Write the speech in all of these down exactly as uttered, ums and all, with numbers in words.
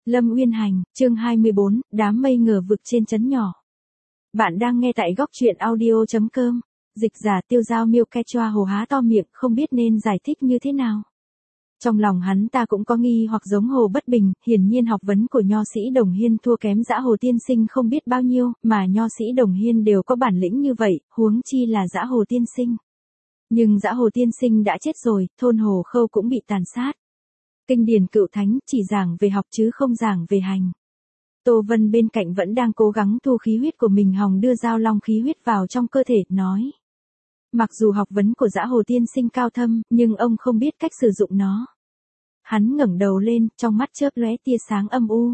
Lâm Uyên Hành, chương hai mươi bốn, đám mây ngờ vực trên trấn nhỏ. Bạn đang nghe tại góc truyện audio chấm com. Dịch giả Tiêu Giao Miêu Ke Choa Hồ há to miệng không biết nên giải thích như thế nào. Trong lòng hắn ta cũng có nghi hoặc giống Hồ Bất Bình, hiển nhiên học vấn của nho sĩ Đồng Hiên thua kém Dã Hồ Tiên Sinh không biết bao nhiêu, mà nho sĩ Đồng Hiên đều có bản lĩnh như vậy, huống chi là Dã Hồ Tiên Sinh. Nhưng Dã Hồ Tiên Sinh đã chết rồi, thôn Hồ Khâu cũng bị tàn sát. Kinh điển cựu thánh chỉ giảng về học chứ không giảng về hành. Tô Vân bên cạnh vẫn đang cố gắng thu khí huyết của mình hòng đưa Giao Long khí huyết vào trong cơ thể, nói. Mặc dù học vấn của Dã Hồ Tiên Sinh cao thâm, nhưng ông không biết cách sử dụng nó. Hắn ngẩng đầu lên, trong mắt chớp lóe tia sáng âm u.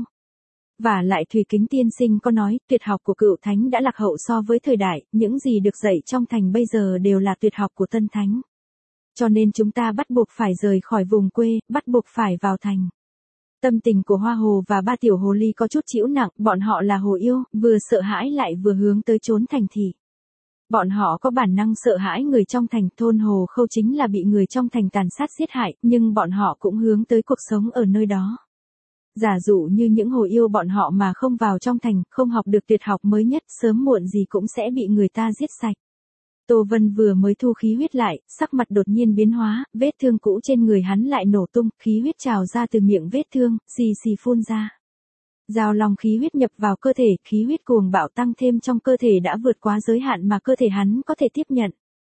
Và lại Thủy Kính Tiên Sinh có nói, tuyệt học của cựu thánh đã lạc hậu so với thời đại, những gì được dạy trong thành bây giờ đều là tuyệt học của tân thánh. Cho nên chúng ta bắt buộc phải rời khỏi vùng quê, bắt buộc phải vào thành. Tâm tình của Hoa Hồ và ba tiểu hồ ly có chút chịu nặng, bọn họ là hồ yêu, vừa sợ hãi lại vừa hướng tới trốn thành thị. Bọn họ có bản năng sợ hãi người trong thành, thôn Hồ Khâu chính là bị người trong thành tàn sát giết hại, nhưng bọn họ cũng hướng tới cuộc sống ở nơi đó. Giả dụ như những hồ yêu bọn họ mà không vào trong thành, không học được tuyệt học mới nhất, sớm muộn gì cũng sẽ bị người ta giết sạch. Tô Vân vừa mới thu khí huyết lại, sắc mặt đột nhiên biến hóa, vết thương cũ trên người hắn lại nổ tung, khí huyết trào ra từ miệng vết thương, xì xì phun ra. Giao Long khí huyết nhập vào cơ thể, khí huyết cuồng bạo tăng thêm trong cơ thể đã vượt quá giới hạn mà cơ thể hắn có thể tiếp nhận.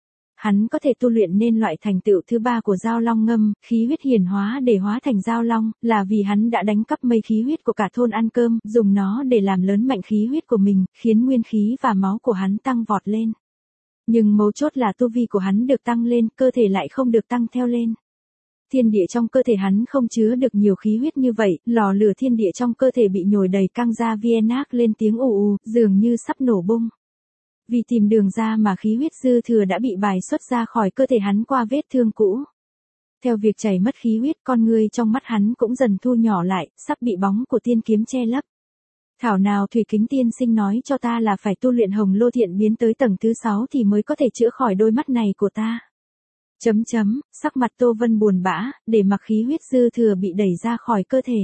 Hắn có thể tu luyện nên loại thành tựu thứ ba của Giao Long ngâm, khí huyết hiển hóa để hóa thành Giao Long, là vì hắn đã đánh cắp mây khí huyết của cả thôn ăn cơm, dùng nó để làm lớn mạnh khí huyết của mình, khiến nguyên khí và máu của hắn tăng vọt lên. Nhưng mấu chốt là tu vi của hắn được tăng lên, cơ thể lại không được tăng theo lên. Thiên địa trong cơ thể hắn không chứa được nhiều khí huyết như vậy, lò lửa thiên địa trong cơ thể bị nhồi đầy căng ra vienác lên tiếng ù ù, dường như sắp nổ bung. Vì tìm đường ra mà khí huyết dư thừa đã bị bài xuất ra khỏi cơ thể hắn qua vết thương cũ. Theo việc chảy mất khí huyết, con người trong mắt hắn cũng dần thu nhỏ lại, sắp bị bóng của tiên kiếm che lấp. Thảo nào Thủy Kính Tiên Sinh nói cho ta là phải tu luyện Hồng Lô Thiện biến tới tầng thứ sáu thì mới có thể chữa khỏi đôi mắt này của ta. Chấm chấm, sắc mặt Tô Vân buồn bã, để mặc khí huyết dư thừa bị đẩy ra khỏi cơ thể.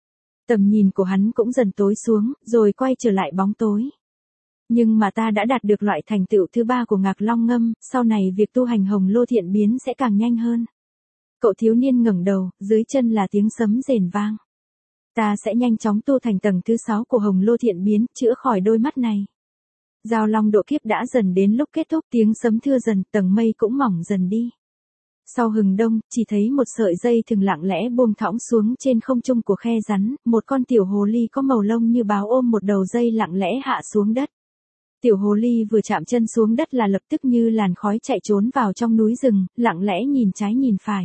Tầm nhìn của hắn cũng dần tối xuống, rồi quay trở lại bóng tối. Nhưng mà ta đã đạt được loại thành tựu thứ ba của Ngạc Long ngâm, sau này việc tu hành Hồng Lô Thiện biến sẽ càng nhanh hơn. Cậu thiếu niên ngẩng đầu, dưới chân là tiếng sấm rền vang. Ta sẽ nhanh chóng tu thành tầng thứ sáu của Hồng Lô Thiện biến, chữa khỏi đôi mắt này. Giao Long độ kiếp đã dần đến lúc kết thúc, tiếng sấm thưa dần, tầng mây cũng mỏng dần đi. Sau hừng đông, chỉ thấy một sợi dây thừng lặng lẽ buông thõng xuống trên không trung của khe rắn, một con tiểu hồ ly có màu lông như báo ôm một đầu dây lặng lẽ hạ xuống đất. Tiểu hồ ly vừa chạm chân xuống đất là lập tức như làn khói chạy trốn vào trong núi rừng, lặng lẽ nhìn trái nhìn phải.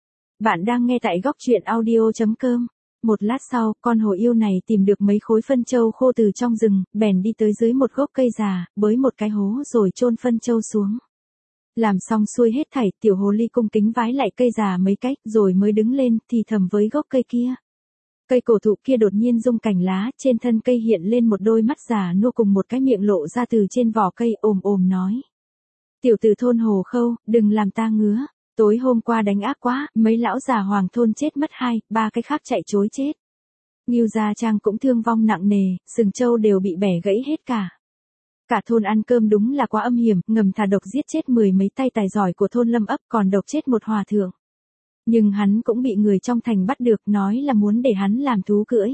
Bạn đang nghe tại góc truyện audio chấm com. Một lát sau, con hồ yêu này tìm được mấy khối phân châu khô từ trong rừng, bèn đi tới dưới một gốc cây già, bới một cái hố rồi chôn phân châu xuống. Làm xong xuôi hết thảy, tiểu hồ ly cung kính vái lại cây già mấy cách, rồi mới đứng lên, thì thầm với gốc cây kia. Cây cổ thụ kia đột nhiên rung cành lá, trên thân cây hiện lên một đôi mắt già nua cùng một cái miệng lộ ra từ trên vỏ cây, ồm ồm nói. Tiểu tử thôn Hồ Khâu, đừng làm ta ngứa. Tối hôm qua đánh ác quá, mấy lão già hoàng thôn chết mất hai, ba cái khác chạy trối chết. Ngưu Gia Trang cũng thương vong nặng nề, sừng trâu đều bị bẻ gãy hết cả. Cả thôn ăn cơm đúng là quá âm hiểm, ngầm thả độc giết chết mười mấy tay tài giỏi của thôn Lâm ấp, còn độc chết một hòa thượng. Nhưng hắn cũng bị người trong thành bắt được, nói là muốn để hắn làm thú cưỡi.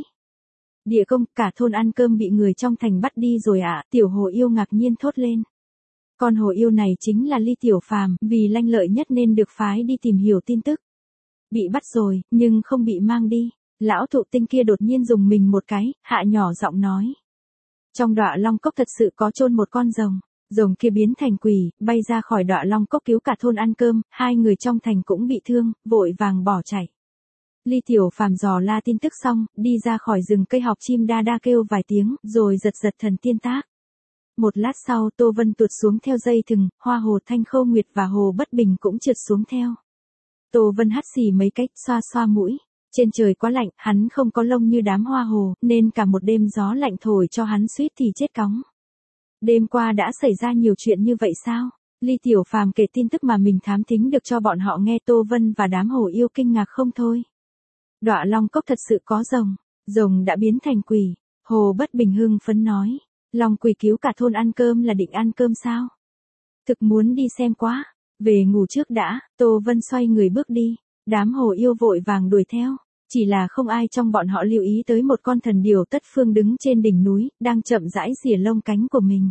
Địa công, cả thôn ăn cơm bị người trong thành bắt đi rồi ạ, à, tiểu hồ yêu ngạc nhiên thốt lên. Con hồ yêu này chính là Ly Tiểu Phàm, vì lanh lợi nhất nên được phái đi tìm hiểu tin tức. Bị bắt rồi, nhưng không bị mang đi. Lão thụ tinh kia đột nhiên dùng mình một cái, hạ nhỏ giọng nói. Trong Đọa Long Cốc thật sự có chôn một con rồng. Rồng kia biến thành quỷ, bay ra khỏi Đọa Long Cốc cứu cả thôn ăn cơm, hai người trong thành cũng bị thương, vội vàng bỏ chạy. Ly Tiểu Phàm dò la tin tức xong, đi ra khỏi rừng cây học chim đa đa kêu vài tiếng, rồi giật giật thần tiên tác. Một lát sau Tô Vân tuột xuống theo dây thừng, Hoa Hồ Thanh Khâu Nguyệt và Hồ Bất Bình cũng trượt xuống theo. Tô Vân hắt xì mấy cách, xoa xoa mũi. Trên trời quá lạnh, hắn không có lông như đám hoa hồ, nên cả một đêm gió lạnh thổi cho hắn suýt thì chết cóng. Đêm qua đã xảy ra nhiều chuyện như vậy sao? Ly Tiểu Phàm kể tin tức mà mình thám thính được cho bọn họ nghe. Tô Vân và đám hồ yêu kinh ngạc không thôi. Đọa Long Cốc thật sự có rồng. Rồng đã biến thành quỷ, Hồ Bất Bình hưng phấn nói. Long quỷ cứu cả thôn ăn cơm là định ăn cơm sao? Thực muốn đi xem quá. Về ngủ trước đã, Tô Vân xoay người bước đi. Đám hồ yêu vội vàng đuổi theo. Chỉ là không ai trong bọn họ lưu ý tới một con thần điểu tất phương đứng trên đỉnh núi, đang chậm rãi rỉa lông cánh của mình.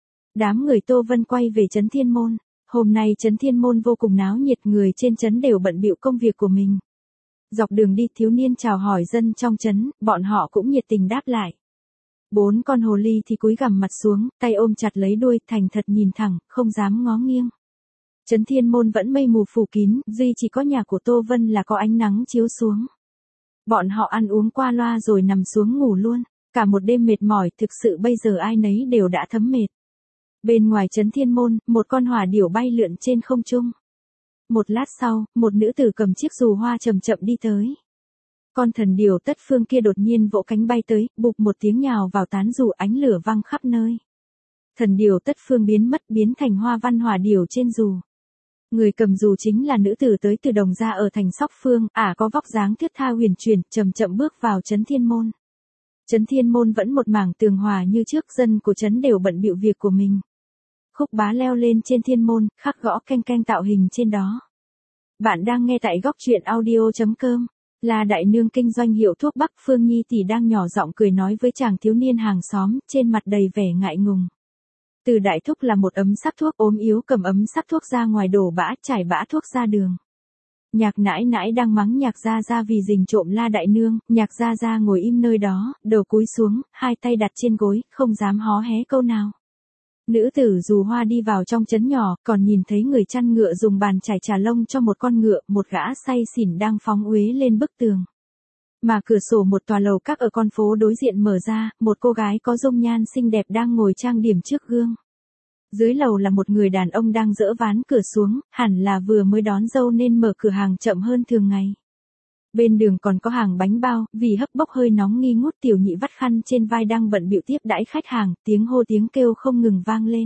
Đám người Tô Vân quay về trấn Thiên Môn. Hôm nay trấn Thiên Môn vô cùng náo nhiệt, người trên trấn đều bận bịu công việc của mình. Dọc đường đi thiếu niên chào hỏi dân trong trấn, bọn họ cũng nhiệt tình đáp lại. Bốn con hồ ly thì cúi gằm mặt xuống, tay ôm chặt lấy đuôi, thành thật nhìn thẳng, không dám ngó nghiêng. Trấn Thiên Môn vẫn mây mù phủ kín, duy chỉ có nhà của Tô Vân là có ánh nắng chiếu xuống. Bọn họ ăn uống qua loa rồi nằm xuống ngủ luôn. Cả một đêm mệt mỏi, thực sự bây giờ ai nấy đều đã thấm mệt. Bên ngoài trấn Thiên Môn, một con hỏa điểu bay lượn trên không trung. Một lát sau, một nữ tử cầm chiếc dù hoa chậm chậm đi tới. Con thần điểu tất phương kia đột nhiên vỗ cánh bay tới, bụp một tiếng nhào vào tán dù, ánh lửa văng khắp nơi. Thần điểu tất phương biến mất, biến thành hoa văn hỏa điểu trên dù. Người cầm dù chính là nữ tử tới từ Đồng Gia ở thành Sóc Phương, ả à có vóc dáng thướt tha huyền chuyển, chậm chậm bước vào trấn Thiên Môn. Trấn Thiên Môn vẫn một mảng tường hòa như trước, dân của trấn đều bận bịu việc của mình. Khúc Bá leo lên trên thiên môn, khắc gõ keng keng tạo hình trên đó. Bạn đang nghe tại góc truyện audio chấm com. Là đại nương kinh doanh hiệu thuốc Bắc Phương Nhi tỷ đang nhỏ giọng cười nói với chàng thiếu niên hàng xóm, trên mặt đầy vẻ ngại ngùng. Từ đại thúc là một ấm sắc thuốc ốm yếu cầm ấm sắc thuốc ra ngoài đổ bã, trải bã thuốc ra đường. Nhạc nãi nãi đang mắng nhạc gia gia vì rình trộm La đại nương, nhạc gia gia ngồi im nơi đó, đầu cúi xuống, hai tay đặt trên gối, không dám hó hé câu nào. Nữ tử dù hoa đi vào trong trấn nhỏ, còn nhìn thấy người chăn ngựa dùng bàn chải trà lông cho một con ngựa, một gã say xỉn đang phóng uế lên bức tường. Mà cửa sổ một tòa lầu các ở con phố đối diện mở ra, một cô gái có dung nhan xinh đẹp đang ngồi trang điểm trước gương. Dưới lầu là một người đàn ông đang dỡ ván cửa xuống, hẳn là vừa mới đón dâu nên mở cửa hàng chậm hơn thường ngày. Bên đường còn có hàng bánh bao, vì hấp bốc hơi nóng nghi ngút, tiểu nhị vắt khăn trên vai đang bận bịu tiếp đãi khách hàng, tiếng hô tiếng kêu không ngừng vang lên.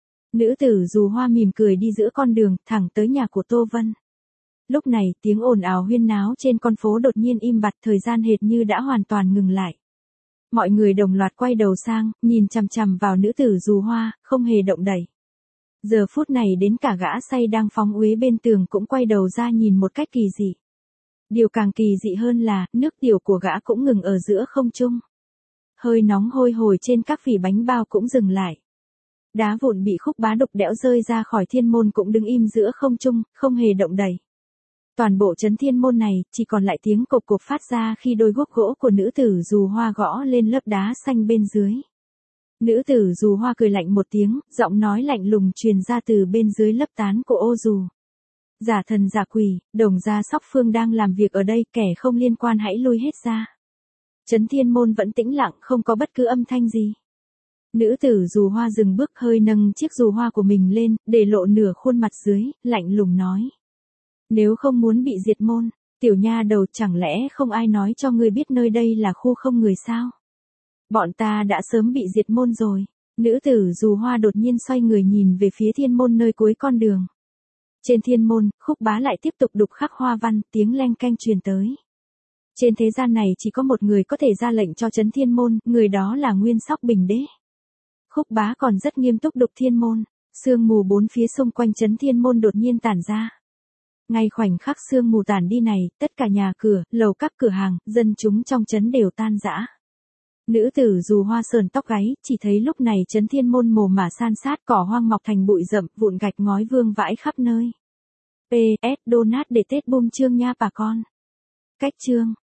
Nữ tử dù hoa mỉm cười đi giữa con đường, thẳng tới nhà của Tô Vân. Lúc này, tiếng ồn ào huyên náo trên con phố đột nhiên im bặt, thời gian hệt như đã hoàn toàn ngừng lại. Mọi người đồng loạt quay đầu sang, nhìn chằm chằm vào nữ tử dù hoa, không hề động đậy. Giờ phút này đến cả gã say đang phóng uế bên tường cũng quay đầu ra nhìn một cách kỳ dị. Điều càng kỳ dị hơn là, nước tiểu của gã cũng ngừng ở giữa không trung. Hơi nóng hôi hổi trên các vỉ bánh bao cũng dừng lại. Đá vụn bị Khúc Bá đục đẽo rơi ra khỏi thiên môn cũng đứng im giữa không trung, không hề động đậy. Toàn bộ trấn thiên môn này, chỉ còn lại tiếng cộp cộp phát ra khi đôi guốc gỗ của nữ tử dù hoa gõ lên lớp đá xanh bên dưới. Nữ tử dù hoa cười lạnh một tiếng, giọng nói lạnh lùng truyền ra từ bên dưới lớp tán của ô dù. Giả thần giả quỷ, Đồng Gia Sóc Phương đang làm việc ở đây, kẻ không liên quan hãy lui hết ra. Trấn thiên môn vẫn tĩnh lặng, không có bất cứ âm thanh gì. Nữ tử dù hoa dừng bước, hơi nâng chiếc dù hoa của mình lên, để lộ nửa khuôn mặt dưới, lạnh lùng nói. Nếu không muốn bị diệt môn, tiểu nha đầu, chẳng lẽ không ai nói cho ngươi biết nơi đây là khu không người sao? Bọn ta đã sớm bị diệt môn rồi. Nữ tử dù hoa đột nhiên xoay người nhìn về phía thiên môn nơi cuối con đường. Trên thiên môn, Khúc Bá lại tiếp tục đục khắc hoa văn, tiếng leng keng truyền tới. Trên thế gian này chỉ có một người có thể ra lệnh cho trấn thiên môn, người đó là Nguyên Sóc Bình Đế. Khúc Bá còn rất nghiêm túc đục thiên môn, sương mù bốn phía xung quanh trấn thiên môn đột nhiên tản ra. Ngay khoảnh khắc sương mù tản đi này, tất cả nhà cửa, lầu các cửa hàng, dân chúng trong trấn đều tan rã. Nữ tử dù hoa sờn tóc gáy, chỉ thấy lúc này trấn thiên môn mồ mả san sát, cỏ hoang mọc thành bụi rậm, vụn gạch ngói vương vãi khắp nơi. pê ét Donat để Tết bum chương nha bà con. Cách chương